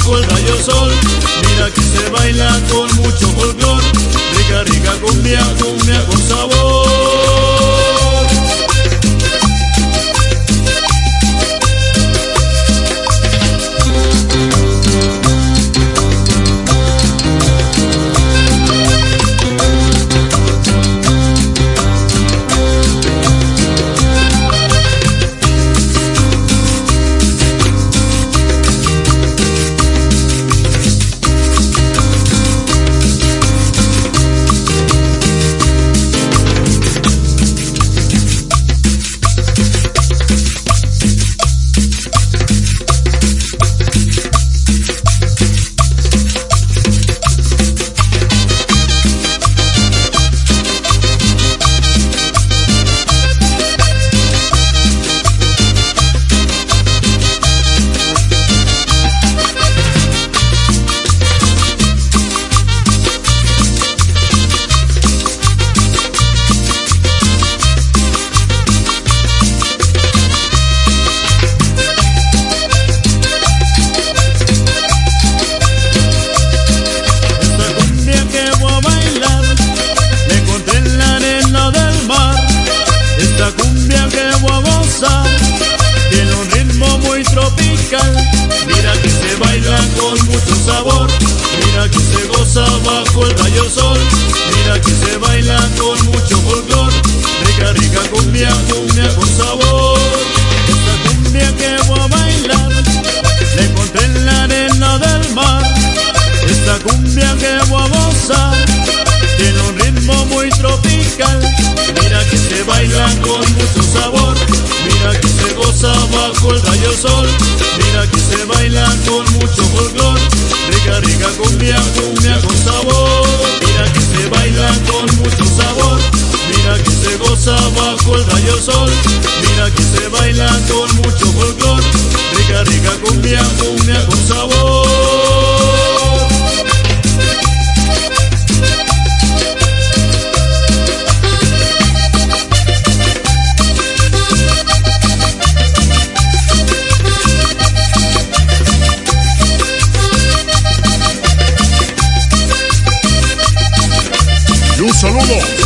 bajo el rayo sol. Mira que se baila con mucho folclor, rica, rica cumbia, cumbia con sabor. Tiene un ritmo muy tropical, mira que se baila con mucho sabor, mira que se goza bajo el rayo sol, mira que se baila con mucho folclor, rica, rica cumbia, cumbia con sabor. Esta cumbia que voy a bailar, la encontré en la arena del mar. Esta cumbia que voy a gozar, tiene un ritmo muy tropical, mira que se baila con mucho sabor, mira que se goza bajo el rayo sol, mira que se baila con mucho folclor, rica, rica cumbia, cumbia con sabor. Mira que se baila con mucho sabor, mira que se goza bajo el rayo sol, mira que se baila con mucho folclor, rica, rica cumbia, cumbia con sabor. Un saludo